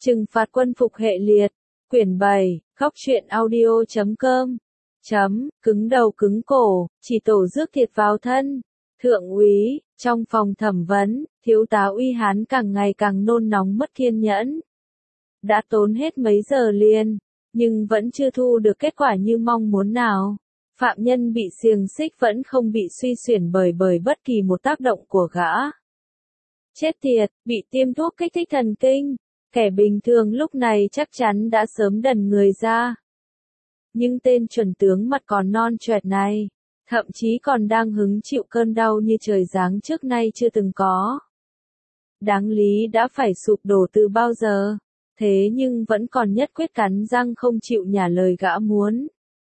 Trừng phạt quân phục hệ liệt. Quyển 7, Góc truyện audio.com. Cứng đầu cứng cổ, chỉ tổ rước thiệt vào thân. Thượng úy, trong phòng thẩm vấn, thiếu tá Uy Hán càng ngày càng nôn nóng mất kiên nhẫn. Đã tốn hết mấy giờ liền, nhưng vẫn chưa thu được kết quả như mong muốn nào. Phạm nhân bị xiềng xích vẫn không bị suy xuyển bởi bất kỳ một tác động của gã. Chết tiệt, bị tiêm thuốc kích thích thần kinh. Kẻ bình thường lúc này chắc chắn đã sớm đần người ra. Nhưng tên chuẩn tướng mặt còn non choẹt này, thậm chí còn đang hứng chịu cơn đau như trời giáng trước nay chưa từng có. Đáng lý đã phải sụp đổ từ bao giờ, thế nhưng vẫn còn nhất quyết cắn răng không chịu nhả lời gã muốn.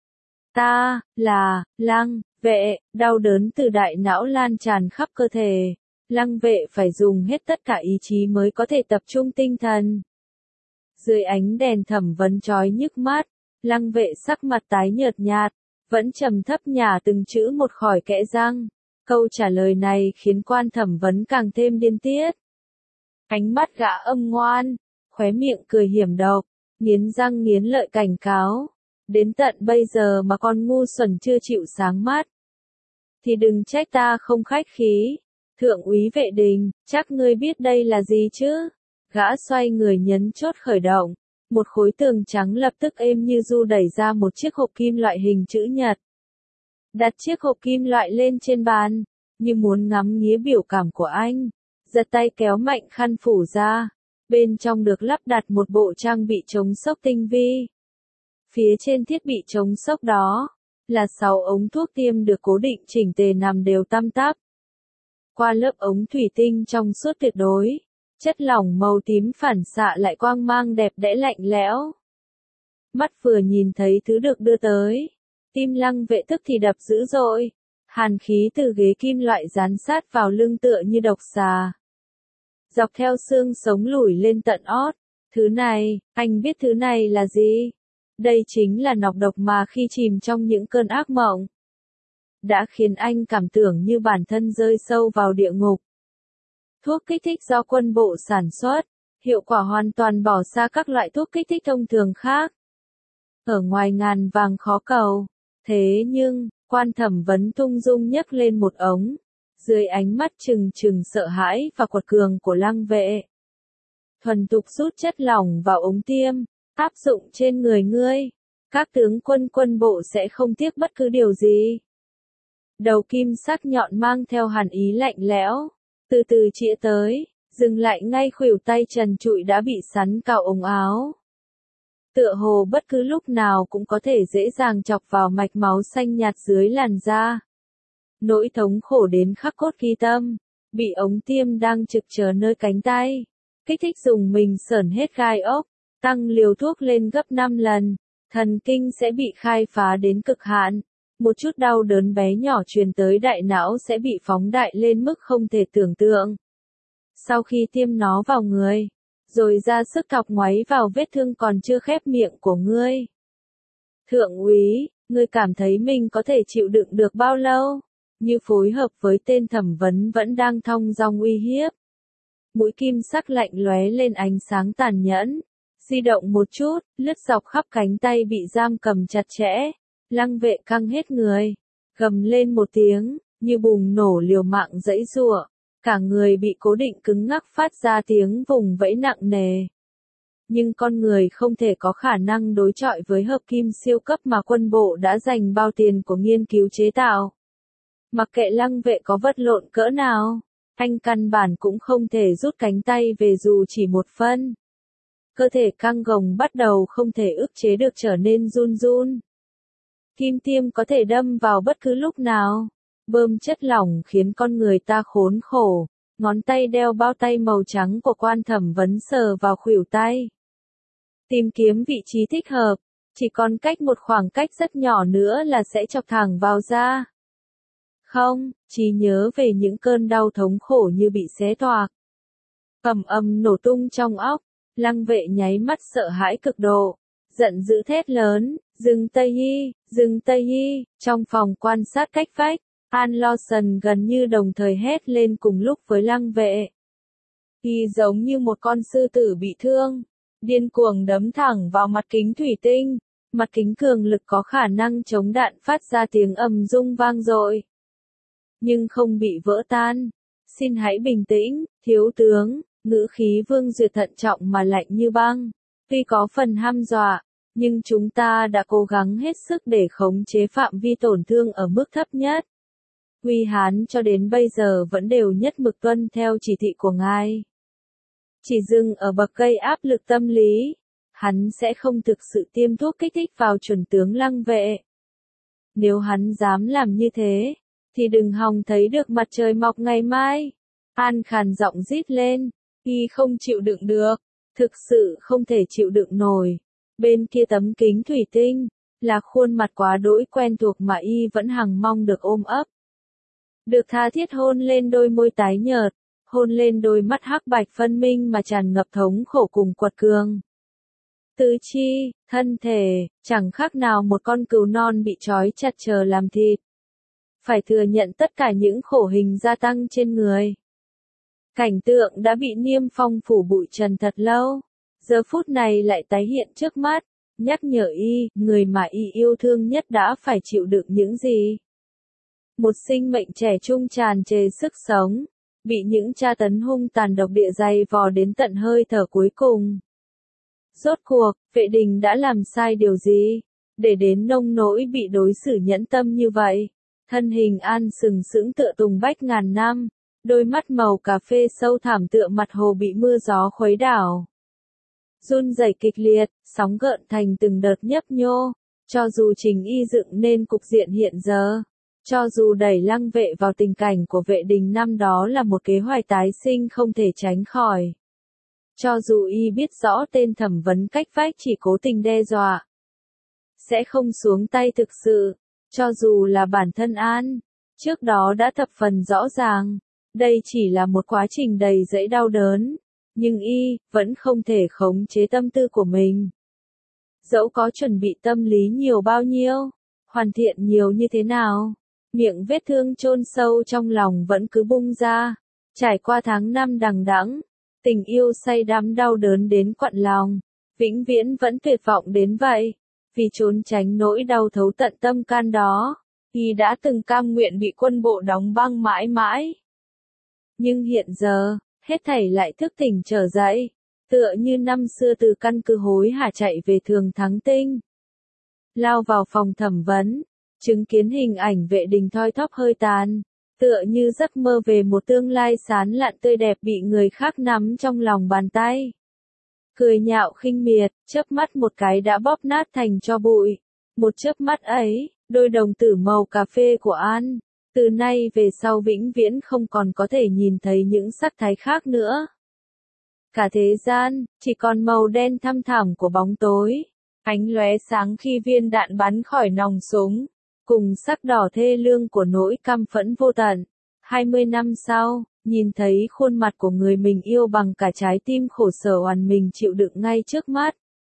Ta, là, Lăng, Vệ, đau đớn từ đại não lan tràn khắp cơ thể. Lăng Vệ phải dùng hết tất cả ý chí mới có thể tập trung tinh thần. Dưới ánh đèn thẩm vấn chói nhức mắt, Lăng Vệ sắc mặt tái nhợt nhạt, vẫn trầm thấp nhả từng chữ một khỏi kẽ răng. Câu trả lời này khiến quan thẩm vấn càng thêm điên tiết. Ánh mắt gã âm ngoan, khóe miệng cười hiểm độc, nghiến răng nghiến lợi cảnh cáo. Đến tận bây giờ mà con ngu xuẩn chưa chịu sáng mắt. Thì đừng trách ta không khách khí. Thượng úy Vệ Đình, chắc ngươi biết đây là gì chứ? Gã xoay người nhấn chốt khởi động. Một khối tường trắng lập tức êm như du đẩy ra một chiếc hộp kim loại hình chữ nhật. Đặt chiếc hộp kim loại lên trên bàn, như muốn ngắm nghía biểu cảm của anh. Giật tay kéo mạnh khăn phủ ra. Bên trong được lắp đặt một bộ trang bị chống sốc tinh vi. Phía trên thiết bị chống sốc đó, là 6 ống thuốc tiêm được cố định chỉnh tề nằm đều tăm tắp. Qua lớp ống thủy tinh trong suốt tuyệt đối, chất lỏng màu tím phản xạ lại quang mang đẹp đẽ lạnh lẽo. Mắt vừa nhìn thấy thứ được đưa tới, tim Lăng Vệ tức thì đập dữ dội, hàn khí từ ghế kim loại dán sát vào lưng tựa như độc xà. Dọc theo xương sống lủi lên tận ót, thứ này, anh biết thứ này là gì? Đây chính là nọc độc mà khi chìm trong những cơn ác mộng, đã khiến anh cảm tưởng như bản thân rơi sâu vào địa ngục. Thuốc kích thích do quân bộ sản xuất, hiệu quả hoàn toàn bỏ xa các loại thuốc kích thích thông thường khác. Ở ngoài ngàn vàng khó cầu, thế nhưng, quan thẩm vấn tung dung nhấc lên một ống, dưới ánh mắt trừng trừng sợ hãi và quật cường của Lăng Vệ. Thuần tục rút chất lỏng vào ống tiêm, áp dụng trên người ngươi, các tướng quân bộ sẽ không tiếc bất cứ điều gì. Đầu kim sắc nhọn mang theo hàn ý lạnh lẽo, từ từ chĩa tới, dừng lại ngay khuỷu tay trần trụi đã bị sắn cào ống áo. Tựa hồ bất cứ lúc nào cũng có thể dễ dàng chọc vào mạch máu xanh nhạt dưới làn da. Nỗi thống khổ đến khắc cốt ghi tâm, bị ống tiêm đang trực chờ nơi cánh tay, kích thích dùng mình sởn hết gai ốc, tăng liều thuốc lên gấp 5 lần, thần kinh sẽ bị khai phá đến cực hạn. Một chút đau đớn bé nhỏ truyền tới đại não sẽ bị phóng đại lên mức không thể tưởng tượng. Sau khi tiêm nó vào người, rồi ra sức thọc ngoáy vào vết thương còn chưa khép miệng của ngươi. Thượng úy, ngươi cảm thấy mình có thể chịu đựng được bao lâu? Như phối hợp với tên thẩm vấn vẫn đang thong dong uy hiếp. Mũi kim sắc lạnh lóe lên ánh sáng tàn nhẫn. Di động một chút, lướt dọc khắp cánh tay bị giam cầm chặt chẽ. Lăng Vệ căng hết người, gầm lên một tiếng, như bùng nổ liều mạng giãy giụa, cả người bị cố định cứng ngắc phát ra tiếng vùng vẫy nặng nề. Nhưng con người không thể có khả năng đối chọi với hợp kim siêu cấp mà quân bộ đã dành bao tiền của nghiên cứu chế tạo. Mặc kệ Lăng Vệ có vật lộn cỡ nào, anh căn bản cũng không thể rút cánh tay về dù chỉ một phân. Cơ thể căng gồng bắt đầu không thể ức chế được trở nên run run. Kim tiêm có thể đâm vào bất cứ lúc nào. Bơm chất lỏng khiến con người ta khốn khổ. Ngón tay đeo bao tay màu trắng của quan thẩm vấn sờ vào khuỷu tay. Tìm kiếm vị trí thích hợp. Chỉ còn cách một khoảng cách rất nhỏ nữa là sẽ chọc thẳng vào da. Không, chỉ nhớ về những cơn đau thống khổ như bị xé toạc. Ầm ầm nổ tung trong óc. Lăng Vệ nháy mắt sợ hãi cực độ. Giận dữ thét lớn, dừng Tây Hy, trong phòng quan sát cách vách, An Lawson gần như đồng thời hét lên cùng lúc với Lăng Vệ. Y giống như một con sư tử bị thương, điên cuồng đấm thẳng vào mặt kính thủy tinh. Mặt kính cường lực có khả năng chống đạn phát ra tiếng ầm rung vang dội, nhưng không bị vỡ tan. Xin hãy bình tĩnh, thiếu tướng, ngữ khí Vương Duyệt thận trọng mà lạnh như băng. Tuy có phần hăm dọa, nhưng chúng ta đã cố gắng hết sức để khống chế phạm vi tổn thương ở mức thấp nhất. Uy Hán cho đến bây giờ vẫn đều nhất mực tuân theo chỉ thị của ngài. Chỉ dừng ở bậc gây áp lực tâm lý, hắn sẽ không thực sự tiêm thuốc kích thích vào chuẩn tướng Lăng Vệ. Nếu hắn dám làm như thế, thì đừng hòng thấy được mặt trời mọc ngày mai. An khàn giọng rít lên, y không chịu đựng được, thực sự không thể chịu đựng nổi. Bên kia tấm kính thủy tinh, là khuôn mặt quá đỗi quen thuộc mà y vẫn hằng mong được ôm ấp. Được tha thiết hôn lên đôi môi tái nhợt, hôn lên đôi mắt hắc bạch phân minh mà tràn ngập thống khổ cùng quật cường. Tứ chi, thân thể, chẳng khác nào một con cừu non bị trói chặt chờ làm thịt. Phải thừa nhận tất cả những khổ hình gia tăng trên người. Cảnh tượng đã bị niêm phong phủ bụi trần thật lâu, giờ phút này lại tái hiện trước mắt, nhắc nhở y, người mà y yêu thương nhất đã phải chịu đựng những gì. Một sinh mệnh trẻ trung tràn trề sức sống, bị những tra tấn hung tàn độc địa dày vò đến tận hơi thở cuối cùng. Rốt cuộc, Vệ Đình đã làm sai điều gì, để đến nông nỗi bị đối xử nhẫn tâm như vậy? Thân hình An sừng sững tựa tùng bách ngàn năm, đôi mắt màu cà phê sâu thẳm tựa mặt hồ bị mưa gió khuấy đảo. Run rẩy kịch liệt, sóng gợn thành từng đợt nhấp nhô, cho dù Trình Y dựng nên cục diện hiện giờ, cho dù đẩy Lăng Vệ vào tình cảnh của Vệ Đình năm đó là một kế hoạch tái sinh không thể tránh khỏi. Cho dù y biết rõ tên thẩm vấn cách vách chỉ cố tình đe dọa, sẽ không xuống tay thực sự, cho dù là bản thân An, trước đó đã thập phần rõ ràng, đây chỉ là một quá trình đầy dẫy đau đớn, nhưng y vẫn không thể khống chế tâm tư của mình. Dẫu có chuẩn bị tâm lý nhiều bao nhiêu, hoàn thiện nhiều như thế nào, miệng vết thương chôn sâu trong lòng vẫn cứ bung ra, trải qua tháng năm đằng đẵng. Tình yêu say đắm đau đớn đến quặn lòng, vĩnh viễn vẫn tuyệt vọng đến vậy, vì trốn tránh nỗi đau thấu tận tâm can đó, y đã từng cam nguyện bị quân bộ đóng băng mãi mãi. Nhưng hiện giờ, hết thảy lại thức tỉnh trở dậy, tựa như năm xưa từ căn cứ hối hả chạy về Thường Thắng Tinh. Lao vào phòng thẩm vấn, chứng kiến hình ảnh Vệ Đình thoi thóp hơi tàn. Tựa như giấc mơ về một tương lai sán lạn tươi đẹp bị người khác nắm trong lòng bàn tay. Cười nhạo khinh miệt, chớp mắt một cái đã bóp nát thành tro bụi. Một chớp mắt ấy, đôi đồng tử màu cà phê của An, từ nay về sau vĩnh viễn không còn có thể nhìn thấy những sắc thái khác nữa. Cả thế gian, chỉ còn màu đen thăm thẳm của bóng tối, ánh lóe sáng khi viên đạn bắn khỏi nòng súng. Cùng sắc đỏ thê lương của nỗi căm phẫn vô tận. 20 năm sau, nhìn thấy khuôn mặt của người mình yêu bằng cả trái tim khổ sở oằn mình chịu đựng ngay trước mắt.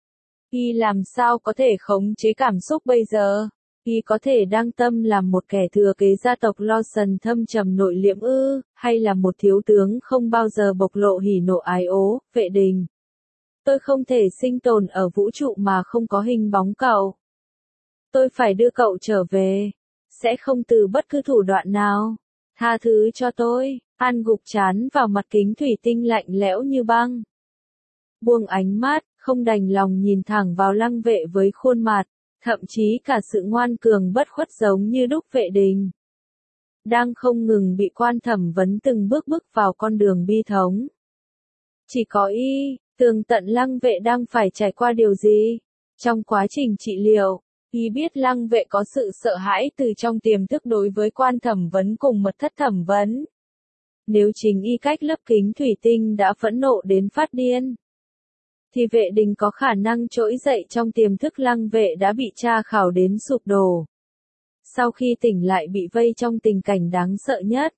Y làm sao có thể khống chế cảm xúc bây giờ? Y có thể đang tâm làm một kẻ thừa kế gia tộc Lawson thâm trầm nội liễm ư, hay là một thiếu tướng không bao giờ bộc lộ hỉ nộ ái ố, Vệ Đình. Tôi không thể sinh tồn ở vũ trụ mà không có hình bóng cậu. Tôi phải đưa cậu trở về, sẽ không từ bất cứ thủ đoạn nào. Tha thứ cho tôi, An gục chán vào mặt kính thủy tinh lạnh lẽo như băng. Buông ánh mắt, không đành lòng nhìn thẳng vào Lăng Vệ với khuôn mặt, thậm chí cả sự ngoan cường bất khuất giống như đúc Vệ Đình. Đang không ngừng bị quan thẩm vấn từng bước bước vào con đường bi thống. Chỉ có y, tường tận Lăng Vệ đang phải trải qua điều gì. Trong quá trình trị liệu, y biết Lăng Vệ có sự sợ hãi từ trong tiềm thức đối với quan thẩm vấn cùng mật thất thẩm vấn. Nếu chính y cách lớp kính thủy tinh đã phẫn nộ đến phát điên, thì Vệ Đình có khả năng trỗi dậy trong tiềm thức Lăng Vệ đã bị tra khảo đến sụp đổ. Sau khi tỉnh lại bị vây trong tình cảnh đáng sợ nhất,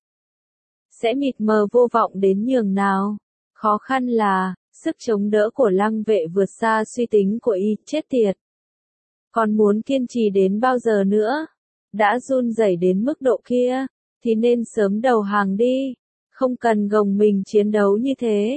sẽ mịt mờ vô vọng đến nhường nào. Khó khăn là, sức chống đỡ của Lăng Vệ vượt xa suy tính của y, chết tiệt. Còn muốn kiên trì đến bao giờ nữa? Đã run rẩy đến mức độ kia, thì nên sớm đầu hàng đi. Không cần gồng mình chiến đấu như thế.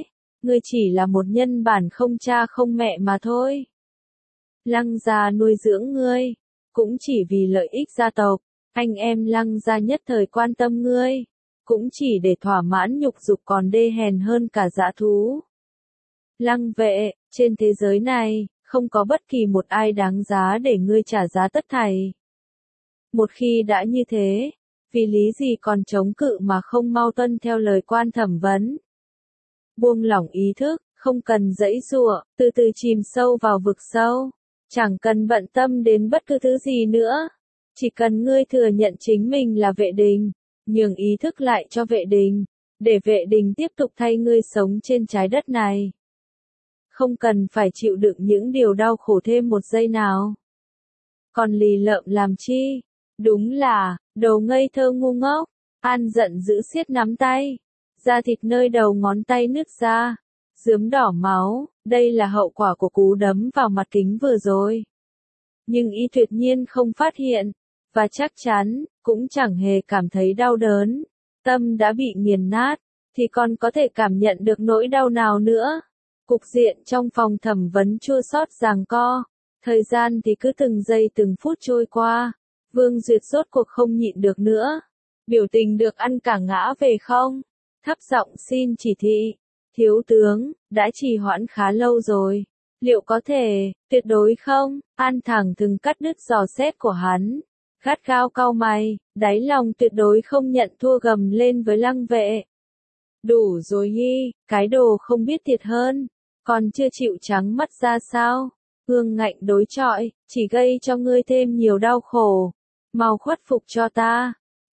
ngươi chỉ là một nhân bản không cha không mẹ mà thôi. Lăng gia nuôi dưỡng ngươi, cũng chỉ vì lợi ích gia tộc, anh em Lăng gia nhất thời quan tâm ngươi, cũng chỉ để thỏa mãn nhục dục còn đê hèn hơn cả dã thú. Lăng vệ, trên thế giới này, không có bất kỳ một ai đáng giá để ngươi trả giá tất thảy. Một khi đã như thế, vì lý gì còn chống cự mà không mau tuân theo lời quan thẩm vấn. Buông lỏng ý thức, không cần giãy giụa, từ từ chìm sâu vào vực sâu. Chẳng cần bận tâm đến bất cứ thứ gì nữa. Chỉ cần ngươi thừa nhận chính mình là vệ đình, nhường ý thức lại cho vệ đình, để vệ đình tiếp tục thay ngươi sống trên trái đất này. Không cần phải chịu đựng những điều đau khổ thêm một giây nào. Còn lì lợm làm chi? Đúng là, đồ ngây thơ ngu ngốc. An giận dữ siết nắm tay. Da thịt nơi đầu ngón tay nứt ra. Rướm đỏ máu, đây là hậu quả của cú đấm vào mặt kính vừa rồi. Nhưng y tuyệt nhiên không phát hiện, và chắc chắn, cũng chẳng hề cảm thấy đau đớn. Tâm đã bị nghiền nát, thì còn có thể cảm nhận được nỗi đau nào nữa. Cục diện trong phòng thẩm vấn chua xót giằng co. Thời gian thì cứ từng giây từng phút trôi qua. Vương Duyệt rốt cuộc không nhịn được nữa. Biểu tình được ăn cả ngã về không? Thấp giọng xin chỉ thị. Thiếu tướng, đã trì hoãn khá lâu rồi. Liệu có thể, tuyệt đối không? An thẳng thừng cắt đứt dò xét của hắn. Gắt gao cau mày, đáy lòng tuyệt đối không nhận thua gầm lên với Lăng vệ. Đủ rồi Nhi, cái đồ không biết thiệt hơn. Còn chưa chịu trắng mắt ra sao? Hương ngạnh đối chọi, chỉ gây cho ngươi thêm nhiều đau khổ. Mau khuất phục cho ta.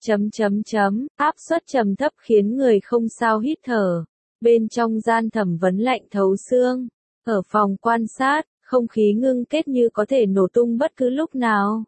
Áp suất trầm thấp khiến người không sao hít thở. Bên trong gian thẩm vấn lạnh thấu xương. Ở phòng quan sát, không khí ngưng kết như có thể nổ tung bất cứ lúc nào.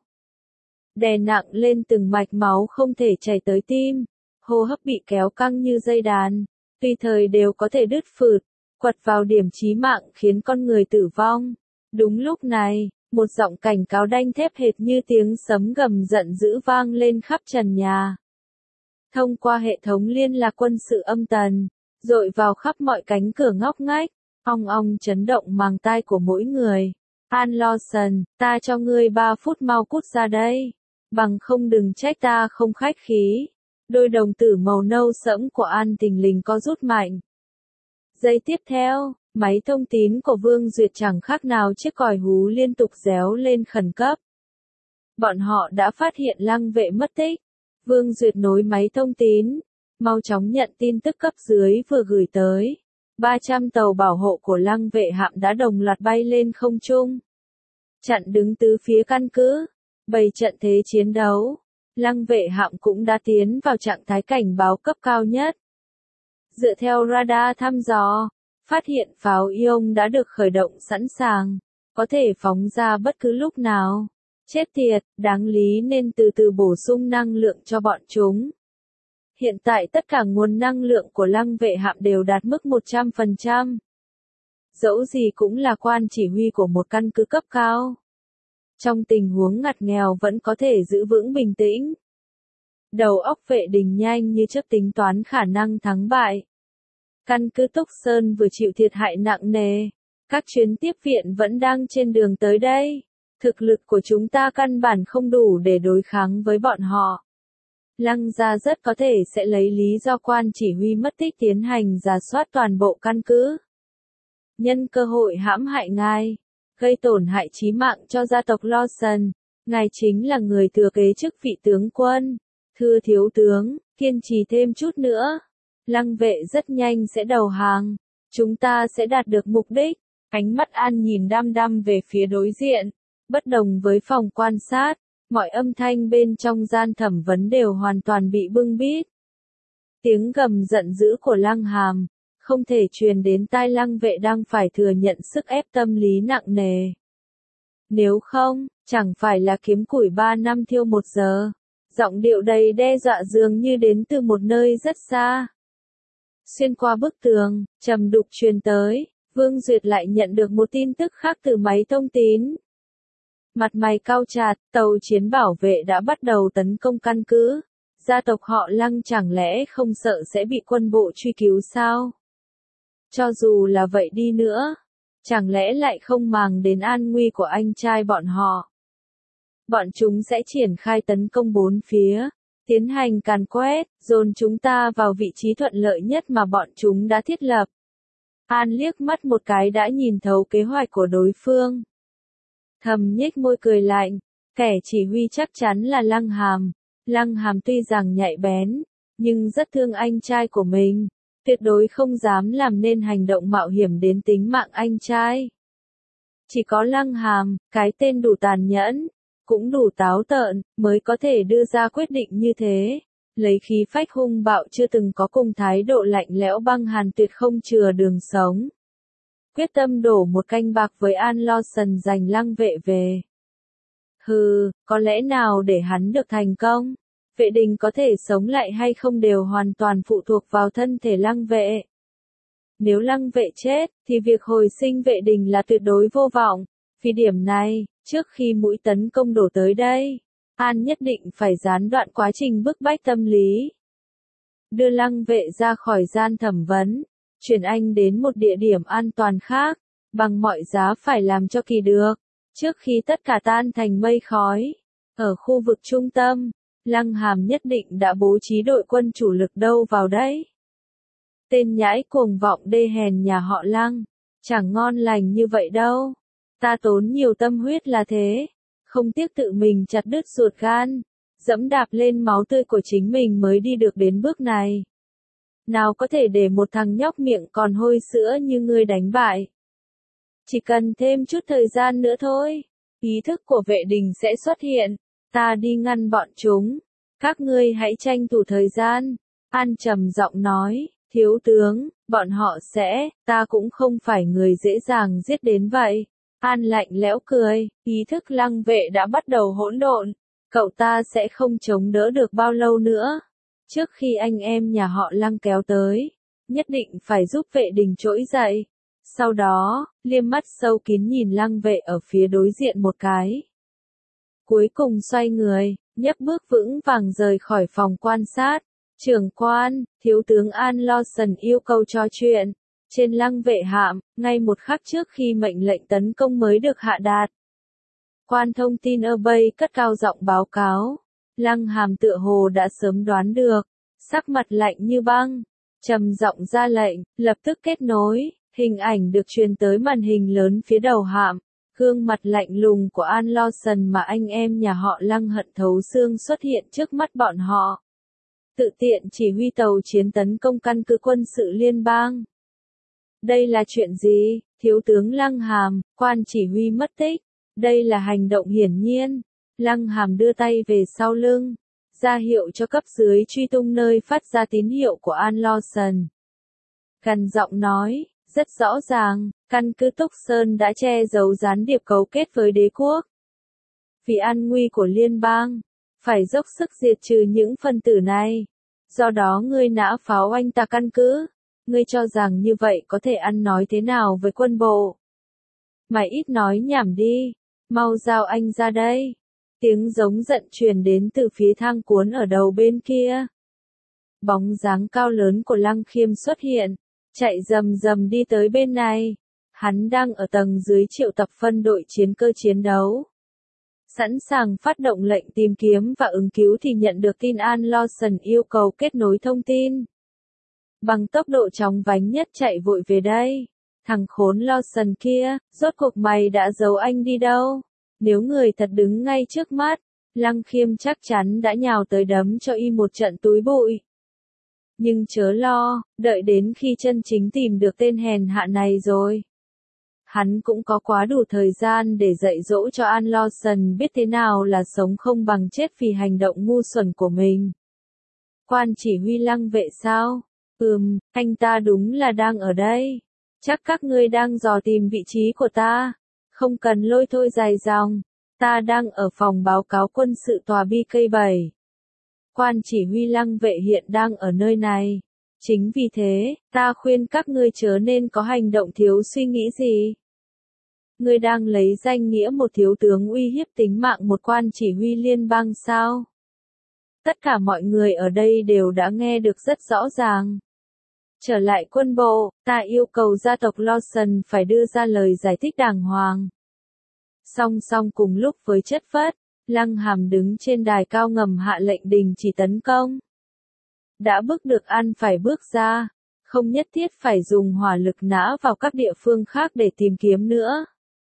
Đè nặng lên từng mạch máu không thể chảy tới tim. Hô hấp bị kéo căng như dây đàn. Tùy thời đều có thể đứt phượt. Quật vào điểm chí mạng khiến con người tử vong. Đúng lúc này, một giọng cảnh cáo đanh thép hệt như tiếng sấm gầm giận dữ vang lên khắp trần nhà. Thông qua hệ thống liên lạc quân sự âm tần, dội vào khắp mọi cánh cửa ngóc ngách, ong ong chấn động màng tai của mỗi người. An Lawson, ta cho ngươi 3 phút mau cút ra đây. Bằng không đừng trách ta không khách khí. Đôi đồng tử màu nâu sẫm của An thình lình co rút mạnh. Giây tiếp theo, máy thông tín của Vương Duyệt chẳng khác nào chiếc còi hú liên tục réo lên khẩn cấp. Bọn họ đã phát hiện Lăng vệ mất tích. Vương Duyệt nối máy thông tín, mau chóng nhận tin tức cấp dưới vừa gửi tới. 300 tàu bảo hộ của Lăng vệ hạm đã đồng loạt bay lên không trung. Chặn đứng tứ phía căn cứ, bày trận thế chiến đấu. Lăng vệ hạm cũng đã tiến vào trạng thái cảnh báo cấp cao nhất. Dựa theo radar thăm dò, phát hiện pháo ion đã được khởi động sẵn sàng, có thể phóng ra bất cứ lúc nào. Chết tiệt, đáng lý nên từ từ bổ sung năng lượng cho bọn chúng. Hiện tại tất cả nguồn năng lượng của Lăng vệ hạm đều đạt mức 100%. Dẫu gì cũng là quan chỉ huy của một căn cứ cấp cao. Trong tình huống ngặt nghèo vẫn có thể giữ vững bình tĩnh. Đầu óc vệ đình nhanh như chớp tính toán khả năng thắng bại. Căn cứ Túc Sơn vừa chịu thiệt hại nặng nề. Các chuyến tiếp viện vẫn đang trên đường tới đây. Thực lực của chúng ta căn bản không đủ để đối kháng với bọn họ. Lăng gia rất có thể sẽ lấy lý do quan chỉ huy mất tích tiến hành rà soát toàn bộ căn cứ. Nhân cơ hội hãm hại ngài, gây tổn hại chí mạng cho gia tộc Lawson. Ngài chính là người thừa kế chức vị tướng quân. Thưa thiếu tướng, kiên trì thêm chút nữa. Lăng vệ rất nhanh sẽ đầu hàng. Chúng ta sẽ đạt được mục đích. Ánh mắt An nhìn đăm đăm về phía đối diện. Bất đồng với phòng quan sát, mọi âm thanh bên trong gian thẩm vấn đều hoàn toàn bị bưng bít. Tiếng gầm giận dữ của Lăng Hàm, không thể truyền đến tai Lăng vệ đang phải thừa nhận sức ép tâm lý nặng nề. Nếu không, chẳng phải là kiếm củi 3 năm thiêu 1 giờ. Giọng điệu đầy đe dọa dường như đến từ một nơi rất xa. Xuyên qua bức tường, trầm đục truyền tới, Vương Duyệt lại nhận được một tin tức khác từ máy thông tín. Mặt mày cau chặt, tàu chiến bảo vệ đã bắt đầu tấn công căn cứ. Gia tộc họ Lăng chẳng lẽ không sợ sẽ bị quân bộ truy cứu sao? Cho dù là vậy đi nữa, chẳng lẽ lại không màng đến an nguy của anh trai bọn họ. Bọn chúng sẽ triển khai tấn công bốn phía, tiến hành càn quét, dồn chúng ta vào vị trí thuận lợi nhất mà bọn chúng đã thiết lập. An liếc mắt một cái đã nhìn thấu kế hoạch của đối phương. Thầm nhếch môi cười lạnh, kẻ chỉ huy chắc chắn là Lăng Hàm. Lăng Hàm tuy rằng nhạy bén, nhưng rất thương anh trai của mình, tuyệt đối không dám làm nên hành động mạo hiểm đến tính mạng anh trai. Chỉ có Lăng Hàm, cái tên đủ tàn nhẫn, cũng đủ táo tợn, mới có thể đưa ra quyết định như thế. Lấy khí phách hung bạo chưa từng có cùng thái độ lạnh lẽo băng hàn tuyệt không chừa đường sống. Quyết tâm đổ một canh bạc với An Lawson giành Lăng Vệ về. Hừ, có lẽ nào để hắn được thành công, Vệ Đình có thể sống lại hay không đều hoàn toàn phụ thuộc vào thân thể Lăng Vệ. Nếu Lăng Vệ chết, thì việc hồi sinh Vệ Đình là tuyệt đối vô vọng. Vì điểm này, trước khi mũi tấn công đổ tới đây, An nhất định phải gián đoạn quá trình bức bách tâm lý. Đưa Lăng Vệ ra khỏi gian thẩm vấn, chuyển anh đến một địa điểm an toàn khác, bằng mọi giá phải làm cho kỳ được. Trước khi tất cả tan thành mây khói, ở khu vực trung tâm, Lăng Hàm nhất định đã bố trí đội quân chủ lực đâu vào đấy. Tên nhãi cuồng vọng đê hèn nhà họ Lăng, chẳng ngon lành như vậy đâu. Ta tốn nhiều tâm huyết là thế, không tiếc tự mình chặt đứt ruột gan, dẫm đạp lên máu tươi của chính mình mới đi được đến bước này. Nào có thể để một thằng nhóc miệng còn hôi sữa như ngươi đánh bại. Chỉ cần thêm chút thời gian nữa thôi, ý thức của Vệ Đình sẽ xuất hiện, ta đi ngăn bọn chúng. Các ngươi hãy tranh thủ thời gian. An trầm giọng nói, thiếu tướng, bọn họ sẽ, ta cũng không phải người dễ dàng giết đến vậy. An lạnh lẽo cười, ý thức Lăng Vệ đã bắt đầu hỗn độn, cậu ta sẽ không chống đỡ được bao lâu nữa. Trước khi anh em nhà họ Lăng kéo tới, nhất định phải giúp Vệ Đình trỗi dậy. Sau đó, liêm mắt sâu kín nhìn Lăng Vệ ở phía đối diện một cái. Cuối cùng xoay người, nhấc bước vững vàng rời khỏi phòng quan sát. Trưởng quan, thiếu tướng An Lawson yêu cầu trò chuyện. Trên Lăng Vệ hạm, ngay một khắc trước khi mệnh lệnh tấn công mới được hạ đạt. Quan thông tin ở Bay cất cao giọng báo cáo. Lăng Hàm tựa hồ đã sớm đoán được, sắc mặt lạnh như băng, trầm giọng ra lệnh, lập tức kết nối. Hình ảnh được truyền tới màn hình lớn phía đầu hạm, gương mặt lạnh lùng của An Lawson mà anh em nhà họ Lăng hận thấu xương xuất hiện trước mắt bọn họ. Tự tiện chỉ huy tàu chiến tấn công căn cứ quân sự liên bang. Đây là chuyện gì? Thiếu tướng Lăng Hàm, quan chỉ huy mất tích. Đây là hành động hiển nhiên. Lăng Hàm đưa tay về sau lưng, ra hiệu cho cấp dưới truy tung nơi phát ra tín hiệu của An Lawson. Gần giọng nói, rất rõ ràng, căn cứ Túc Sơn đã che giấu gián điệp cấu kết với đế quốc. Vì an nguy của liên bang, phải dốc sức diệt trừ những phân tử này. Do đó ngươi nã pháo anh ta căn cứ. Ngươi cho rằng như vậy có thể ăn nói thế nào với quân bộ? Mày ít nói nhảm đi, mau giao anh ra đây. Tiếng giống giận truyền đến từ phía thang cuốn ở đầu bên kia. Bóng dáng cao lớn của Lăng Khiêm xuất hiện, chạy rầm rầm đi tới bên này. Hắn đang ở tầng dưới triệu tập phân đội chiến cơ chiến đấu. Sẵn sàng phát động lệnh tìm kiếm và ứng cứu thì nhận được tin An Lawson yêu cầu kết nối thông tin. Bằng tốc độ chóng vánh nhất chạy vội về đây. Thằng khốn Lawson kia, rốt cuộc mày đã giấu anh đi đâu? Nếu người thật đứng ngay trước mắt, Lăng Khiêm chắc chắn đã nhào tới đấm cho y một trận túi bụi. Nhưng chớ lo, đợi đến khi chân chính tìm được tên hèn hạ này rồi. Hắn cũng có quá đủ thời gian để dạy dỗ cho An Lawson biết thế nào là sống không bằng chết vì hành động ngu xuẩn của mình. Quan chỉ huy Lăng Vệ sao? Anh ta đúng là đang ở đây. Chắc các ngươi đang dò tìm vị trí của ta. Không cần lôi thôi dài dòng. Ta đang ở phòng báo cáo quân sự tòa BK7. Quan chỉ huy Lăng Vệ hiện đang ở nơi này. Chính vì thế, ta khuyên các ngươi chớ nên có hành động thiếu suy nghĩ gì. Ngươi đang lấy danh nghĩa một thiếu tướng uy hiếp tính mạng một quan chỉ huy liên bang sao? Tất cả mọi người ở đây đều đã nghe được rất rõ ràng. Trở lại quân bộ, ta yêu cầu gia tộc Lawson phải đưa ra lời giải thích đàng hoàng. Song song cùng lúc với chất phất, Lăng Hàm đứng trên đài cao ngầm hạ lệnh đình chỉ tấn công. Đã bước được ăn phải bước ra, không nhất thiết phải dùng hỏa lực nã vào các địa phương khác để tìm kiếm nữa.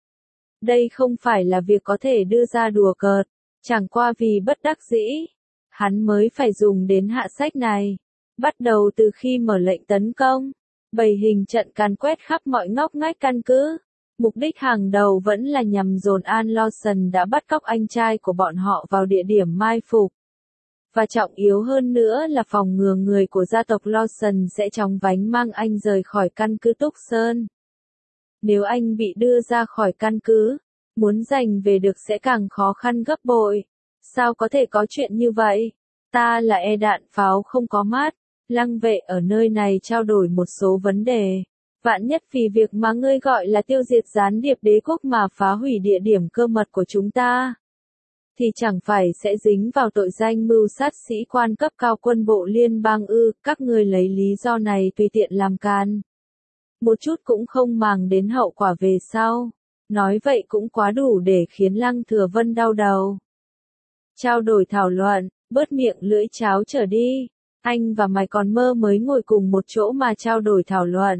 Đây không phải là việc có thể đưa ra đùa cợt, chẳng qua vì bất đắc dĩ, hắn mới phải dùng đến hạ sách này. Bắt đầu từ khi mở lệnh tấn công, bầy hình trận càn quét khắp mọi ngóc ngách căn cứ. Mục đích hàng đầu vẫn là nhằm dồn An Lawson đã bắt cóc anh trai của bọn họ vào địa điểm mai phục. Và trọng yếu hơn nữa là phòng ngừa người của gia tộc Lawson sẽ chóng vánh mang anh rời khỏi căn cứ Túc Sơn. Nếu anh bị đưa ra khỏi căn cứ, muốn giành về được sẽ càng khó khăn gấp bội. Sao có thể có chuyện như vậy? Ta là đạn pháo không có mắt. Lăng vệ ở nơi này trao đổi một số vấn đề. Vạn nhất vì việc mà ngươi gọi là tiêu diệt gián điệp đế quốc mà phá hủy địa điểm cơ mật của chúng ta, thì chẳng phải sẽ dính vào tội danh mưu sát sĩ quan cấp cao quân bộ liên bang ư? Các ngươi lấy lý do này tùy tiện làm can. Một chút cũng không màng đến hậu quả về sau. Nói vậy cũng quá đủ để khiến Lăng Thừa Vân đau đầu. Trao đổi thảo luận, bớt miệng lưỡi cháo trở đi. Anh và mày còn mơ mới ngồi cùng một chỗ mà trao đổi thảo luận.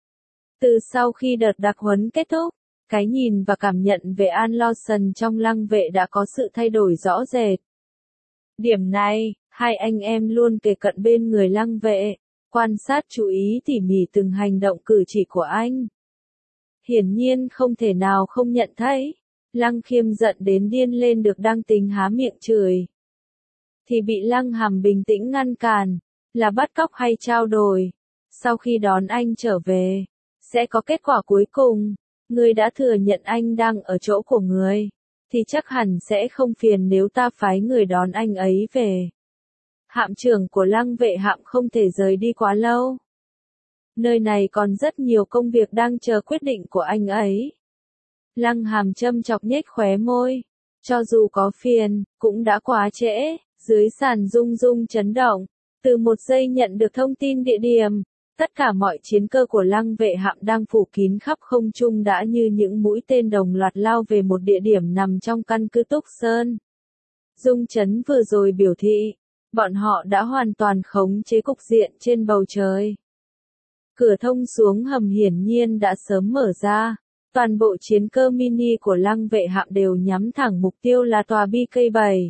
Từ sau khi đợt đặc huấn kết thúc, cái nhìn và cảm nhận về An Lawson trong Lăng vệ đã có sự thay đổi rõ rệt. Điểm này, hai anh em luôn kề cận bên người Lăng vệ, quan sát chú ý tỉ mỉ từng hành động cử chỉ của anh. Hiển nhiên không thể nào không nhận thấy, Lăng Khiêm giận đến điên lên được đang tính há miệng chửi. Thì bị Lăng Hàm bình tĩnh ngăn cản, là bắt cóc hay trao đổi. Sau khi đón anh trở về, sẽ có kết quả cuối cùng. Ngươi đã thừa nhận anh đang ở chỗ của người, thì chắc hẳn sẽ không phiền nếu ta phái người đón anh ấy về. Hạm trưởng của Lăng vệ hạm không thể rời đi quá lâu. Nơi này còn rất nhiều công việc đang chờ quyết định của anh ấy. Lăng Hàm châm chọc nhếch khóe môi. Cho dù có phiền, cũng đã quá trễ. Dưới sàn rung rung chấn động. Từ một giây nhận được thông tin địa điểm, tất cả mọi chiến cơ của Lăng vệ hạm đang phủ kín khắp không trung đã như những mũi tên đồng loạt lao về một địa điểm nằm trong căn cứ Túc Sơn. Dung chấn vừa rồi biểu thị, bọn họ đã hoàn toàn khống chế cục diện trên bầu trời. Cửa thông xuống hầm hiển nhiên đã sớm mở ra. Toàn bộ chiến cơ mini của Lăng vệ hạm đều nhắm thẳng mục tiêu là tòa BK7.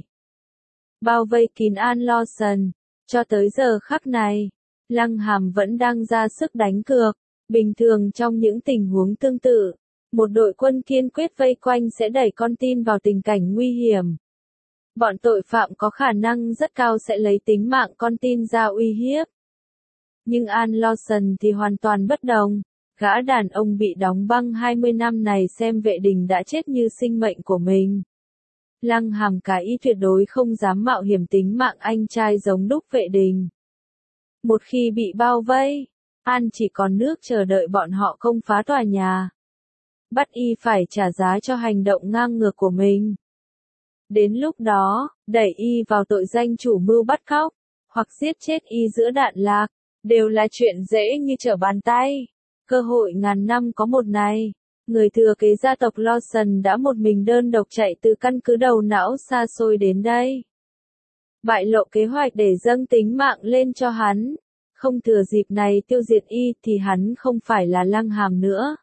Bao vây kín An Lawson. Cho tới giờ khắc này, Lăng Hàm vẫn đang ra sức đánh cược. Bình thường trong những tình huống tương tự, một đội quân kiên quyết vây quanh sẽ đẩy con tin vào tình cảnh nguy hiểm. Bọn tội phạm có khả năng rất cao sẽ lấy tính mạng con tin ra uy hiếp. Nhưng An Lawson thì hoàn toàn bất đồng. Gã đàn ông bị đóng băng 20 năm này xem vệ đình đã chết như sinh mệnh của mình. Lăng Hàm cả ý tuyệt đối không dám mạo hiểm tính mạng anh trai giống đúc vệ đình. Một khi bị bao vây, An chỉ còn nước chờ đợi bọn họ công phá tòa nhà. Bắt y phải trả giá cho hành động ngang ngược của mình. Đến lúc đó, đẩy y vào tội danh chủ mưu bắt cóc, hoặc giết chết y giữa đạn lạc, đều là chuyện dễ như trở bàn tay. Cơ hội ngàn năm có một này. Người thừa kế gia tộc Lawson đã một mình đơn độc chạy từ căn cứ đầu não xa xôi đến đây. Bại lộ kế hoạch để dâng tính mạng lên cho hắn. Không thừa dịp này tiêu diệt y thì hắn không phải là Lăng Hàm nữa.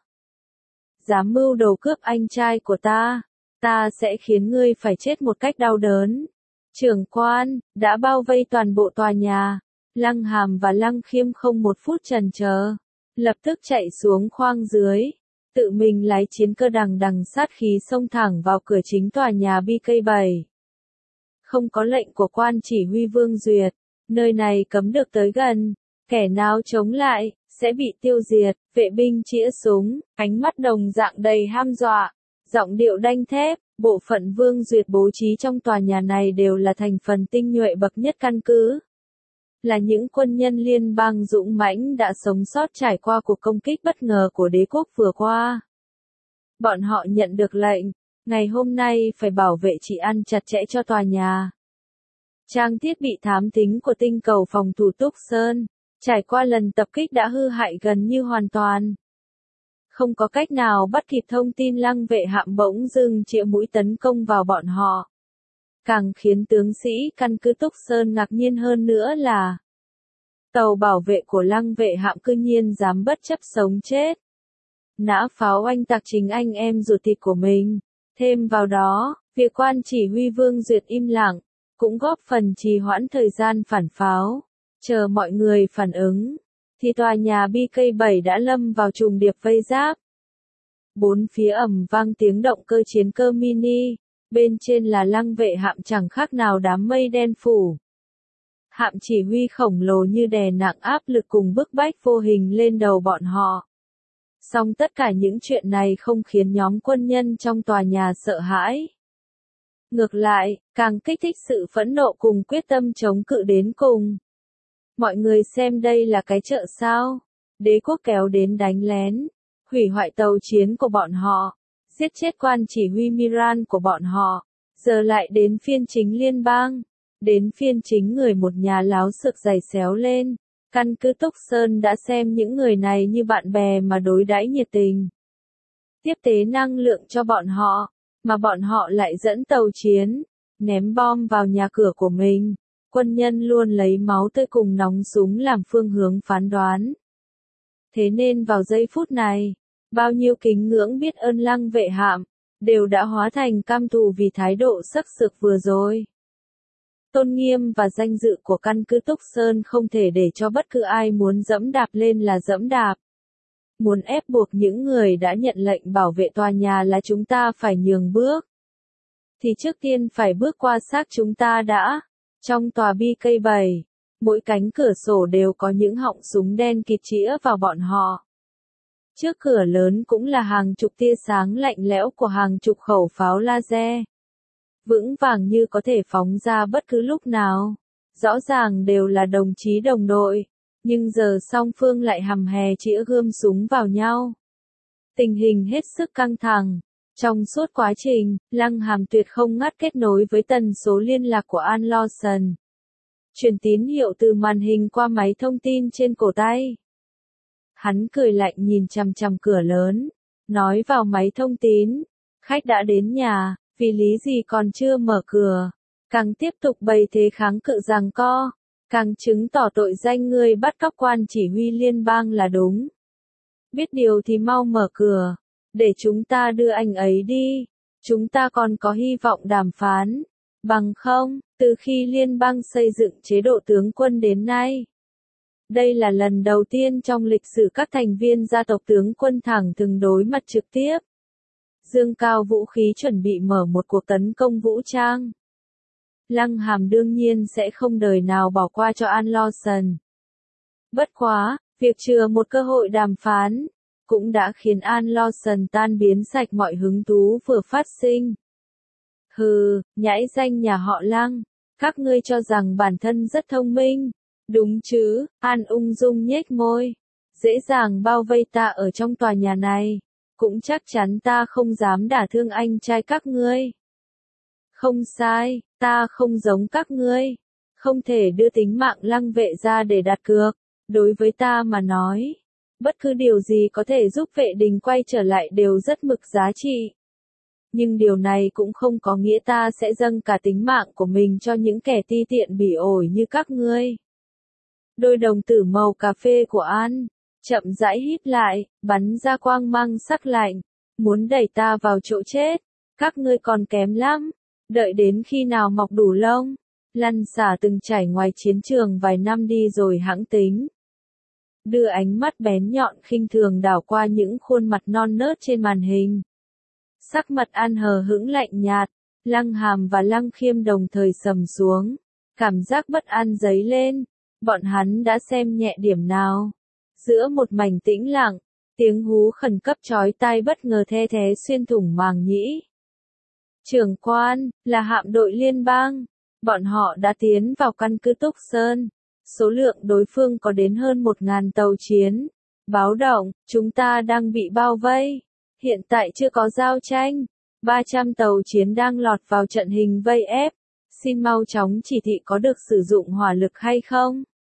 Dám mưu đồ cướp anh trai của ta sẽ khiến ngươi phải chết một cách đau đớn. Trưởng quan, đã bao vây toàn bộ tòa nhà. Lăng Hàm và Lăng Khiêm không một phút chần chờ, lập tức chạy xuống khoang dưới. Tự mình lái chiến cơ đằng đằng sát khí xông thẳng vào cửa chính tòa nhà BK7. Không có lệnh của quan chỉ huy Vương Duyệt, nơi này cấm được tới gần. Kẻ nào chống lại, sẽ bị tiêu diệt. Vệ binh chĩa súng, ánh mắt đồng dạng đầy ham dọa. Giọng điệu đanh thép, bộ phận Vương Duyệt bố trí trong tòa nhà này đều là thành phần tinh nhuệ bậc nhất căn cứ. Là những quân nhân liên bang dũng mãnh đã sống sót trải qua cuộc công kích bất ngờ của đế quốc vừa qua. Bọn họ nhận được lệnh, ngày hôm nay phải bảo vệ trị an chặt chẽ cho tòa nhà. Trang thiết bị thám thính của tinh cầu phòng thủ Túc Sơn, Trải qua lần tập kích đã hư hại gần như hoàn toàn. Không có cách nào bắt kịp thông tin Lăng Vệ Hạm bỗng dưng chĩa mũi tấn công vào bọn họ. Càng khiến tướng sĩ căn cứ Túc Sơn ngạc nhiên hơn nữa là tàu bảo vệ của Lăng Vệ Hạm cư nhiên dám bất chấp sống chết nã pháo oanh tạc chính anh em ruột thịt của mình. Thêm vào đó, việc quan chỉ huy Vương Duyệt im lặng, cũng góp phần trì hoãn thời gian phản pháo. Chờ mọi người phản ứng, thì tòa nhà BK7 đã lâm vào trùng điệp vây giáp. Bốn phía ầm vang tiếng động cơ chiến cơ mini, bên trên là Lăng Vệ Hạm chẳng khác nào đám mây đen phủ. Hạm chỉ huy khổng lồ như đè nặng áp lực cùng bức bách vô hình lên đầu bọn họ. Song tất cả những chuyện này không khiến nhóm quân nhân trong tòa nhà sợ hãi. Ngược lại, càng kích thích sự phẫn nộ cùng quyết tâm chống cự đến cùng. Mọi người xem đây là cái chợ sao? Đế quốc kéo đến đánh lén, hủy hoại tàu chiến của bọn họ, giết chết quan chỉ huy Miran của bọn họ. Giờ lại đến phiên chính liên bang, đến phiên chính người một nhà láo xược giày xéo lên. Căn cứ Túc Sơn đã xem những người này như bạn bè mà đối đãi nhiệt tình. Tiếp tế năng lượng cho bọn họ, mà bọn họ lại dẫn tàu chiến, ném bom vào nhà cửa của mình. Quân nhân luôn lấy máu tươi cùng nòng súng làm phương hướng phán đoán. Thế nên vào giây phút này, bao nhiêu kính ngưỡng biết ơn Lăng Vệ Hạm, đều đã hóa thành cam thù vì thái độ sắc sược vừa rồi. Tôn nghiêm và danh dự của căn cứ Túc Sơn không thể để cho bất cứ ai muốn dẫm đạp lên là dẫm đạp. Muốn ép buộc những người đã nhận lệnh bảo vệ tòa nhà là chúng ta phải nhường bước. Thì trước tiên phải bước qua xác chúng ta đã. Trong tòa BK7, mỗi cánh cửa sổ đều có những họng súng đen kịt chĩa vào bọn họ. Trước cửa lớn cũng là hàng chục tia sáng lạnh lẽo của hàng chục khẩu pháo laser. Vững vàng như có thể phóng ra bất cứ lúc nào. Rõ ràng đều là đồng chí đồng đội, nhưng giờ song phương lại hầm hè chĩa gươm súng vào nhau. Tình hình hết sức căng thẳng. Trong suốt quá trình, Lăng Hàm tuyệt không ngắt kết nối với tần số liên lạc của An Lawson. Truyền tín hiệu từ màn hình qua máy thông tin trên cổ tay. Hắn cười lạnh nhìn chằm chằm cửa lớn, nói vào máy thông tín, khách đã đến nhà, vì lý gì còn chưa mở cửa, càng tiếp tục bày thế kháng cự giằng co, càng chứng tỏ tội danh người bắt cóc quan chỉ huy liên bang là đúng. Biết điều thì mau mở cửa, để chúng ta đưa anh ấy đi, chúng ta còn có hy vọng đàm phán, bằng không, từ khi liên bang xây dựng chế độ tướng quân đến nay. Đây là lần đầu tiên trong lịch sử các thành viên gia tộc tướng quân thẳng thừng đối mặt trực tiếp. Dương cao vũ khí chuẩn bị mở một cuộc tấn công vũ trang. Lăng Hàm đương nhiên sẽ không đời nào bỏ qua cho An Lawson. Bất quá, việc chừa một cơ hội đàm phán, cũng đã khiến An Lawson tan biến sạch mọi hứng thú vừa phát sinh. Hừ, nhãi danh nhà họ Lăng, các ngươi cho rằng bản thân rất thông minh, đúng chứ? An ung dung nhếch môi, dễ dàng bao vây ta ở trong tòa nhà này, cũng chắc chắn ta không dám đả thương anh trai các ngươi. Không sai, ta không giống các ngươi, không thể đưa tính mạng Lăng Vệ ra để đặt cược. Đối với ta mà nói, bất cứ điều gì có thể giúp Vệ Đình quay trở lại đều rất mực giá trị. Nhưng điều này cũng không có nghĩa ta sẽ dâng cả tính mạng của mình cho những kẻ ti tiện bỉ ổi như các ngươi. Đôi đồng tử màu cà phê của An, chậm rãi híp lại, bắn ra quang mang sắc lạnh, muốn đẩy ta vào chỗ chết, các ngươi còn kém lắm, đợi đến khi nào mọc đủ lông, lăn xả từng trải ngoài chiến trường vài năm đi rồi hẵng tính. Đưa ánh mắt bén nhọn khinh thường đảo qua những khuôn mặt non nớt trên màn hình. Sắc mặt An hờ hững lạnh nhạt, Lăng Hàm và Lăng Khiêm đồng thời sầm xuống, cảm giác bất an dấy lên, bọn hắn đã xem nhẹ điểm nào. Giữa một mảnh tĩnh lặng, tiếng hú khẩn cấp chói tai bất ngờ the thé xuyên thủng màng nhĩ. Trưởng quan, là hạm đội liên bang, bọn họ đã tiến vào căn cứ Túc Sơn. Số lượng đối phương có đến hơn 1.000 tàu chiến. Báo động, chúng ta đang bị bao vây. Hiện tại chưa có giao tranh. 300 tàu chiến đang lọt vào trận hình vây ép. Xin mau chóng chỉ thị có được sử dụng hỏa lực hay không?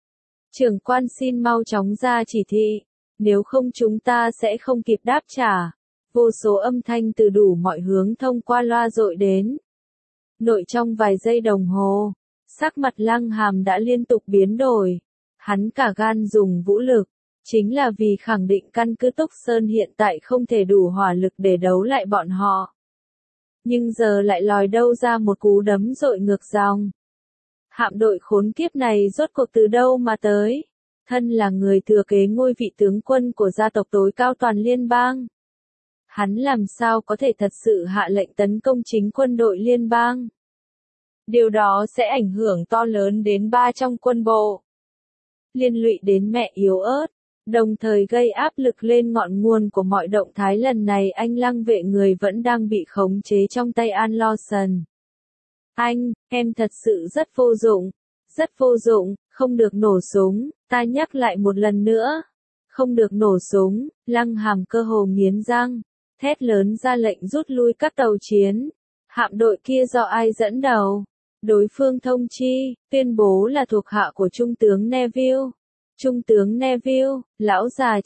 Trưởng quan xin mau chóng ra chỉ thị, nếu không chúng ta sẽ không kịp đáp trả. Vô số âm thanh từ đủ mọi hướng thông qua loa dội đến. Nội trong vài giây đồng hồ, sắc mặt Lăng Hàm đã liên tục biến đổi. Hắn cả gan dùng vũ lực, chính là vì khẳng định căn cứ Túc Sơn hiện tại không thể đủ hỏa lực để đấu lại bọn họ. Nhưng giờ lại lòi đâu ra một cú đấm dội ngược dòng. Hạm đội khốn kiếp này rốt cuộc từ đâu mà tới? Thân là người thừa kế ngôi vị tướng quân của gia tộc tối cao toàn liên bang. Hắn làm sao có thể thật sự hạ lệnh tấn công chính quân đội liên bang? Điều đó sẽ ảnh hưởng to lớn đến ba trong quân bộ. Liên lụy đến mẹ yếu ớt, đồng thời gây áp lực lên ngọn nguồn của mọi động thái lần này. Anh Lăng Vệ người vẫn đang bị khống chế trong tay An Lawson. Anh, em thật sự rất vô dụng, không được nổ súng, ta nhắc lại một lần nữa. Không được nổ súng, Lăng Hàm cơ hồ nghiến răng, thét lớn ra lệnh rút lui các tàu chiến. Hạm đội kia do ai dẫn đầu? Đối phương thông chi, tuyên bố là thuộc hạ của Trung tướng Neville. Trung tướng Neville, lão già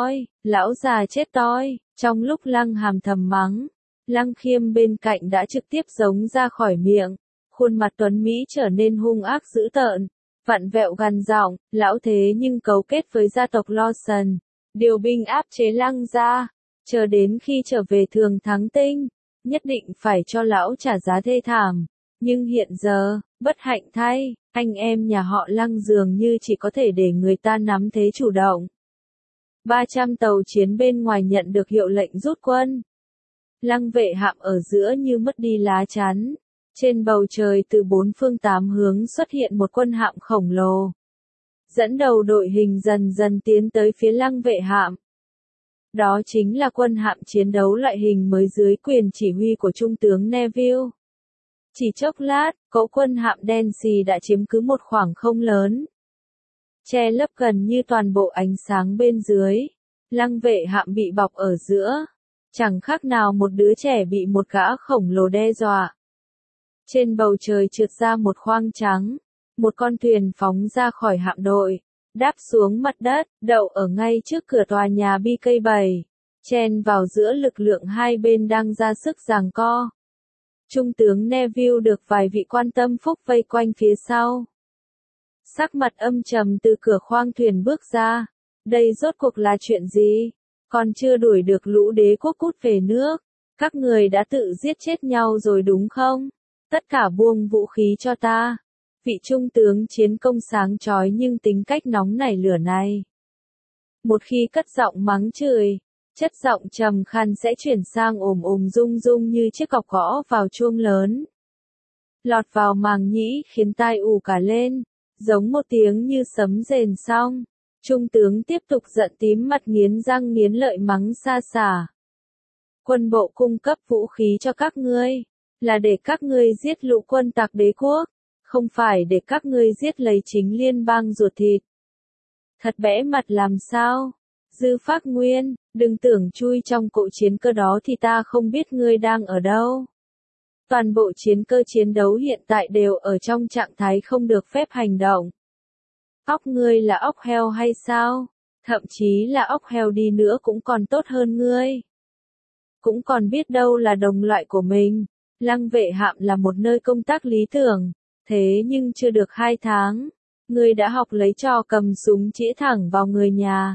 chết toi. Trong lúc Lăng Hàm thầm mắng, Lăng Khiêm bên cạnh đã trực tiếp giống ra khỏi miệng. Khuôn mặt tuấn Mỹ trở nên hung ác dữ tợn, vặn vẹo gằn giọng, lão thế nhưng cấu kết với gia tộc Lawson, điều binh áp chế Lăng gia, chờ đến khi trở về Thường Thắng Tinh, nhất định phải cho lão trả giá thê thảm. Nhưng hiện giờ, bất hạnh thay, anh em nhà họ Lăng dường như chỉ có thể để người ta nắm thế chủ động. 300 tàu chiến bên ngoài nhận được hiệu lệnh rút quân. Lăng Vệ hạm ở giữa như mất đi lá chắn. Trên bầu trời từ bốn phương tám hướng xuất hiện một quân hạm khổng lồ. Dẫn đầu đội hình dần dần tiến tới phía Lăng Vệ hạm. Đó chính là quân hạm chiến đấu loại hình mới dưới quyền chỉ huy của Trung tướng Neville. Chỉ chốc lát, cỗ quân hạm đen xì đã chiếm cứ một khoảng không lớn, che lấp gần như toàn bộ ánh sáng bên dưới. Lăng Vệ hạm bị bọc ở giữa, chẳng khác nào một đứa trẻ bị một gã khổng lồ đe dọa. Trên bầu trời trượt ra một khoang trắng, một con thuyền phóng ra khỏi hạm đội, đáp xuống mặt đất, đậu ở ngay trước cửa tòa nhà BK7, chen vào giữa lực lượng hai bên đang ra sức giằng co. Trung tướng Neville được vài vị quan tâm phúc vây quanh phía sau. Sắc mặt âm trầm từ cửa khoang thuyền bước ra. Đây rốt cuộc là chuyện gì? Còn chưa đuổi được lũ đế quốc cút về nước. Các người đã tự giết chết nhau rồi đúng không? Tất cả buông vũ khí cho ta. Vị trung tướng chiến công sáng chói nhưng tính cách nóng nảy lửa này. Một khi cất giọng mắng chửi, chất giọng trầm khàn sẽ chuyển sang rung rung như chiếc cọc gõ vào chuông lớn. Lọt vào màng nhĩ khiến tai ù cả lên, giống một tiếng như sấm rền xong. Trung tướng tiếp tục giận tím mặt nghiến răng nghiến lợi mắng xa xả. Quân bộ cung cấp vũ khí cho các ngươi, là để các ngươi giết lũ quân tặc đế quốc, không phải để các ngươi giết lấy chính liên bang ruột thịt. Thật bẽ mặt làm sao? Dư Phác Nguyên, đừng tưởng chui trong cỗ chiến cơ đó thì ta không biết ngươi đang ở đâu. Toàn bộ chiến cơ chiến đấu hiện tại đều ở trong trạng thái không được phép hành động. Óc ngươi là óc heo hay sao? Thậm chí là óc heo đi nữa cũng còn tốt hơn ngươi. Cũng còn biết đâu là đồng loại của mình. Lăng Vệ hạm là một nơi công tác lý tưởng, thế nhưng chưa được 2 tháng, ngươi đã học lấy trò cầm súng chĩa thẳng vào người nhà.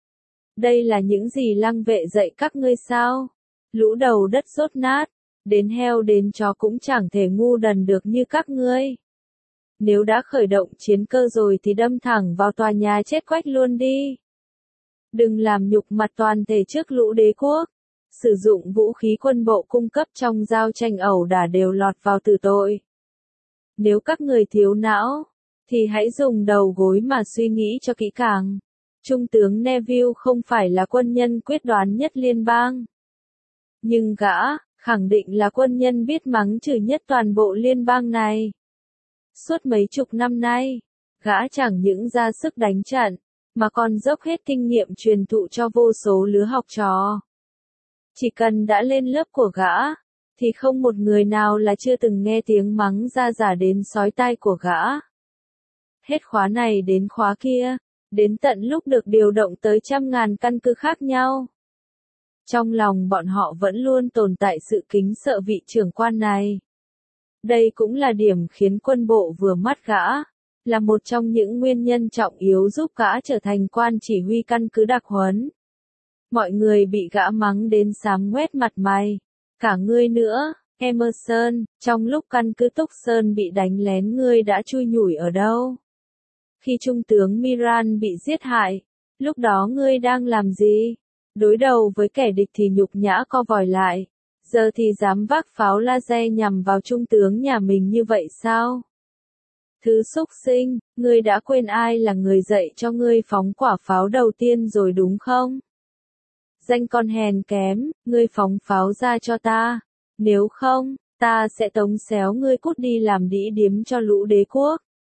Đây là những gì Lăng Vệ dạy các ngươi sao? Lũ đầu đất rốt nát, đến heo đến chó cũng chẳng thể ngu đần được như các ngươi. Nếu đã khởi động chiến cơ rồi thì đâm thẳng vào tòa nhà chết quách luôn đi. Đừng làm nhục mặt toàn thể trước lũ đế quốc. Sử dụng vũ khí quân bộ cung cấp trong giao tranh ẩu đả đều lọt vào tử tội. Nếu các người thiếu não, thì hãy dùng đầu gối mà suy nghĩ cho kỹ càng. Trung tướng Neville không phải là quân nhân quyết đoán nhất liên bang. Nhưng gã, khẳng định là quân nhân biết mắng chửi nhất toàn bộ liên bang này. Suốt mấy chục năm nay, gã chẳng những ra sức đánh trận, mà còn dốc hết kinh nghiệm truyền thụ cho vô số lứa học trò. Chỉ cần đã lên lớp của gã, thì không một người nào là chưa từng nghe tiếng mắng ra giả đến xói tai của gã. Hết khóa này đến khóa kia, đến tận lúc được điều động tới trăm ngàn căn cứ khác nhau. Trong lòng bọn họ vẫn luôn tồn tại sự kính sợ vị trưởng quan này. Đây cũng là điểm khiến quân bộ vừa mắt gã, là một trong những nguyên nhân trọng yếu giúp gã trở thành quan chỉ huy căn cứ đặc huấn. Mọi người bị gã mắng đến xám ngoét mặt mày. Cả ngươi nữa, Emerson, trong lúc căn cứ Túc Sơn bị đánh lén ngươi đã chui nhủi ở đâu? Khi Trung tướng Miran bị giết hại, lúc đó ngươi đang làm gì? Đối đầu với kẻ địch thì nhục nhã co vòi lại, giờ thì dám vác pháo laser nhằm vào Trung tướng nhà mình như vậy sao? Thứ xúc sinh, ngươi đã quên ai là người dạy cho ngươi phóng quả pháo đầu tiên rồi đúng không? Danh con hèn kém, ngươi phóng pháo ra cho ta, nếu không, ta sẽ tống xéo ngươi cút đi làm đĩ điếm cho lũ đế quốc.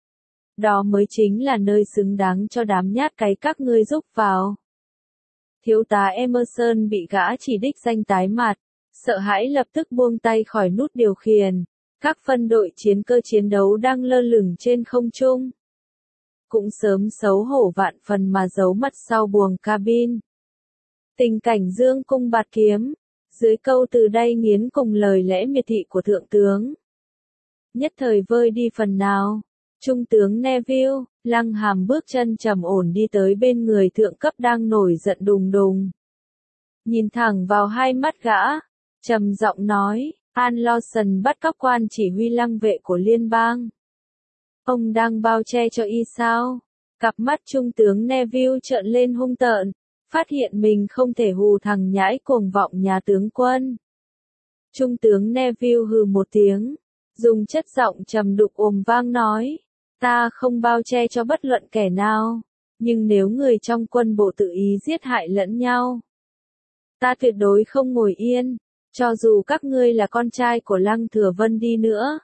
Đó mới chính là nơi xứng đáng cho đám nhát cái các ngươi giúp vào. Thiếu tá Emerson bị gã chỉ đích danh tái mặt, sợ hãi lập tức buông tay khỏi nút điều khiển. Các phân đội chiến cơ chiến đấu đang lơ lửng trên không trung. Cũng sớm xấu hổ vạn phần mà giấu mặt sau buồng cabin. Tình cảnh dương cung bạt kiếm, dưới câu từ đay nghiến cùng lời lẽ miệt thị của thượng tướng. Nhất thời vơi đi phần nào, Trung tướng Neville, Lăng Hàm bước chân trầm ổn đi tới bên người thượng cấp đang nổi giận đùng đùng. Nhìn thẳng vào hai mắt gã, trầm giọng nói, An Lawson bắt cóc quan chỉ huy lăng vệ của liên bang. Ông đang bao che cho y sao? Cặp mắt Trung tướng Neville trợn lên hung tợn, phát hiện mình không thể hù thằng nhãi cuồng vọng nhà tướng quân. Trung tướng Neville hừ một tiếng, dùng chất giọng trầm đục ồm vang nói, ta không bao che cho bất luận kẻ nào, nhưng nếu người trong quân bộ tự ý giết hại lẫn nhau, ta tuyệt đối không ngồi yên, cho dù các ngươi là con trai của Lăng Thừa Vân đi nữa.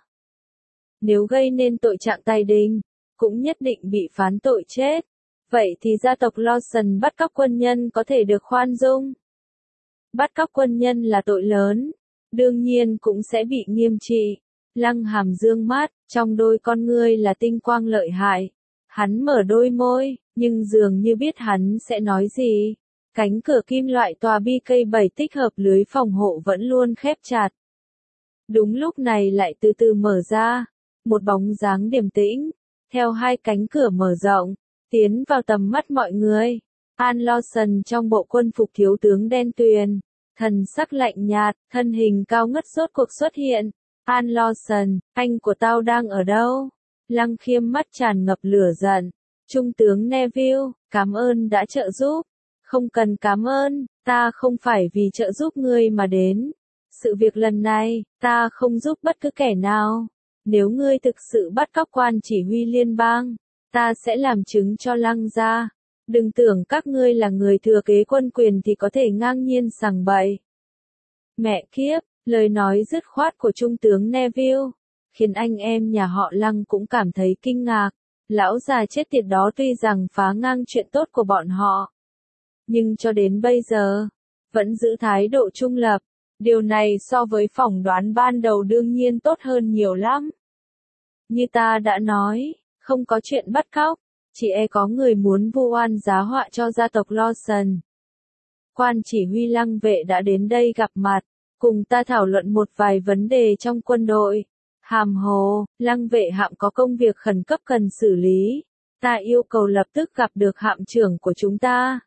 Nếu gây nên tội trạng tài đình, cũng nhất định bị phán tội chết. Vậy thì gia tộc Lawson bắt cóc quân nhân có thể được khoan dung. Bắt cóc quân nhân là tội lớn, đương nhiên cũng sẽ bị nghiêm trị. Lăng Hàm dương mắt, trong đôi con ngươi là tinh quang lợi hại. Hắn mở đôi môi, nhưng dường như biết hắn sẽ nói gì. Cánh cửa kim loại tòa BK7 tích hợp lưới phòng hộ vẫn luôn khép chặt. Đúng lúc này lại từ từ mở ra, một bóng dáng điềm tĩnh, theo hai cánh cửa mở rộng, tiến vào tầm mắt mọi người. An Lawson trong bộ quân phục thiếu tướng đen tuyền, thần sắc lạnh nhạt, thân hình cao ngất rốt cuộc xuất hiện. An Lawson, anh của tao đang ở đâu? Lăng Khiêm mắt tràn ngập lửa giận. Trung tướng Neville, cảm ơn đã trợ giúp. Không cần cảm ơn, ta không phải vì trợ giúp ngươi mà đến. Sự việc lần này, ta không giúp bất cứ kẻ nào. Nếu ngươi thực sự bắt cóc quan chỉ huy liên bang, ta sẽ làm chứng cho Lăng gia. Đừng tưởng các ngươi là người thừa kế quân quyền thì có thể ngang nhiên sằng bậy. Mẹ kiếp, lời nói dứt khoát của Trung tướng Neville, khiến anh em nhà họ Lăng cũng cảm thấy kinh ngạc. Lão già chết tiệt đó tuy rằng phá ngang chuyện tốt của bọn họ, nhưng cho đến bây giờ, vẫn giữ thái độ trung lập. Điều này so với phỏng đoán ban đầu đương nhiên tốt hơn nhiều lắm. Như ta đã nói, không có chuyện bắt cóc, chỉ có người muốn vu oan giá họa cho gia tộc Lawson. Quan chỉ huy Lăng vệ đã đến đây gặp mặt, cùng ta thảo luận một vài vấn đề trong quân đội. Hàm hồ, Lăng vệ hạm có công việc khẩn cấp cần xử lý. Ta yêu cầu lập tức gặp được hạm trưởng của chúng ta.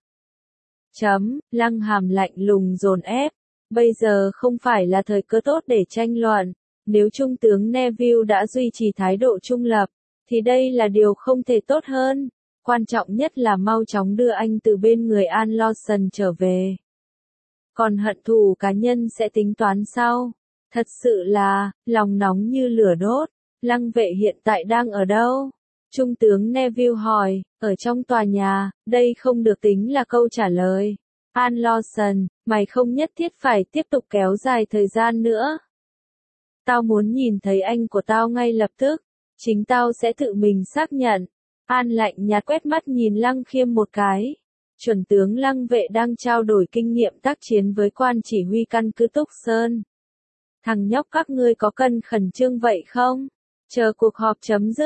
Lăng Hàm lạnh lùng dồn ép. Bây giờ không phải là thời cơ tốt để tranh luận. Nếu Trung tướng Neville đã duy trì thái độ trung lập, thì đây là điều không thể tốt hơn. Quan trọng nhất là mau chóng đưa anh từ bên người An Lawson trở về. Còn hận thù cá nhân sẽ tính toán sau. Thật sự là, lòng nóng như lửa đốt. Lăng vệ hiện tại đang ở đâu? Trung tướng Neville hỏi, ở trong tòa nhà, đây không được tính là câu trả lời. An Lawson, mày không nhất thiết phải tiếp tục kéo dài thời gian nữa. Tao muốn nhìn thấy anh của tao ngay lập tức. Chính tao sẽ tự mình xác nhận. An lạnh nhạt quét mắt nhìn Lăng Khiêm một cái. Chuẩn tướng Lăng vệ đang trao đổi kinh nghiệm tác chiến với quan chỉ huy căn cứ Túc Sơn. Thằng nhóc các ngươi có cần khẩn trương vậy không? Chờ cuộc họp chấm dứt,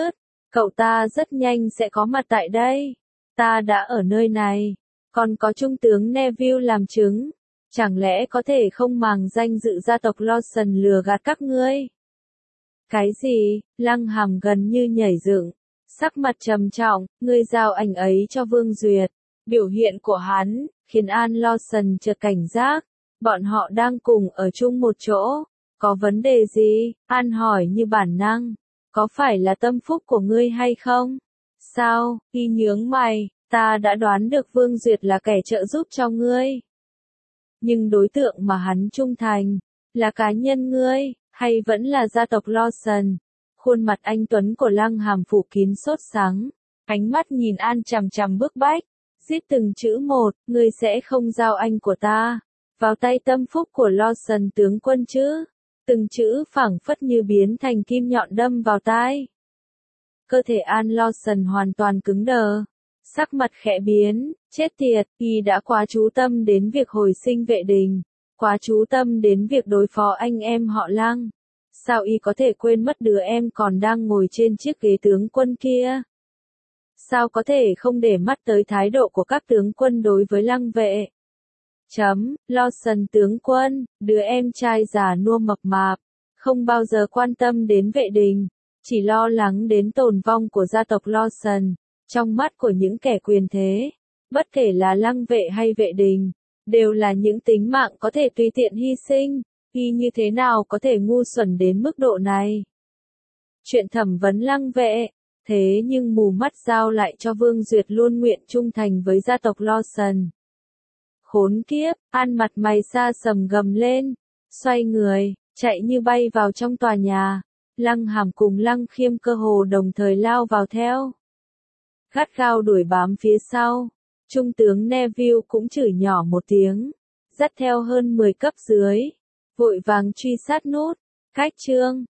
Cậu ta rất nhanh sẽ có mặt tại đây. Ta đã ở nơi này. Còn có Trung tướng Neville làm chứng. Chẳng lẽ có thể không màng danh dự gia tộc Lawson lừa gạt các ngươi? Cái gì? Lăng Hàm gần như nhảy dựng. Sắc mặt trầm trọng, ngươi giao ảnh ấy cho Vương Duyệt. Biểu hiện của hắn, khiến An Lawson chợt cảnh giác. Bọn họ đang cùng ở chung một chỗ. Có vấn đề gì? An hỏi như bản năng. Có phải là tâm phúc của ngươi hay không? Sao? Y nhướng mày, ta đã đoán được Vương Duyệt là kẻ trợ giúp cho ngươi. Nhưng đối tượng mà hắn trung thành, là cá nhân ngươi, hay vẫn là gia tộc Lawson? Khuôn mặt anh Tuấn của Lăng Hàm phủ kín sốt sắng, ánh mắt nhìn An chằm chằm bức bách, giết từng chữ một, ngươi sẽ không giao anh của ta vào tay tâm phúc của Lawson tướng quân chứ? Từng chữ phảng phất như biến thành kim nhọn đâm vào tai. Cơ thể An Lawson hoàn toàn cứng đờ, sắc mặt khẽ biến, chết tiệt, y đã quá chú tâm đến việc hồi sinh vệ đình, quá chú tâm đến việc đối phó anh em họ Lăng. Sao y có thể quên mất đứa em còn đang ngồi trên chiếc ghế tướng quân kia? Sao có thể không để mắt tới thái độ của các tướng quân đối với Lăng vệ? Lawson tướng quân, đứa em trai già nua mập mạp, không bao giờ quan tâm đến vệ đình, chỉ lo lắng đến tồn vong của gia tộc Lawson. Trong mắt của những kẻ quyền thế, bất kể là Lăng vệ hay vệ đình, đều là những tính mạng có thể tùy tiện hy sinh. Y như thế nào có thể ngu xuẩn đến mức độ này? Chuyện thẩm vấn Lăng vệ, thế nhưng mù mắt giao lại cho Vương Duyệt luôn nguyện trung thành với gia tộc Lawson. Khốn kiếp, An mặt mày xa sầm gầm lên, xoay người, chạy như bay vào trong tòa nhà. Lăng Hàm cùng Lăng Khiêm cơ hồ đồng thời lao vào theo, gắt gao đuổi bám phía sau. Trung tướng Neville cũng chửi nhỏ một tiếng, dắt theo hơn 10 cấp dưới, vội vàng truy sát nút. Cách chương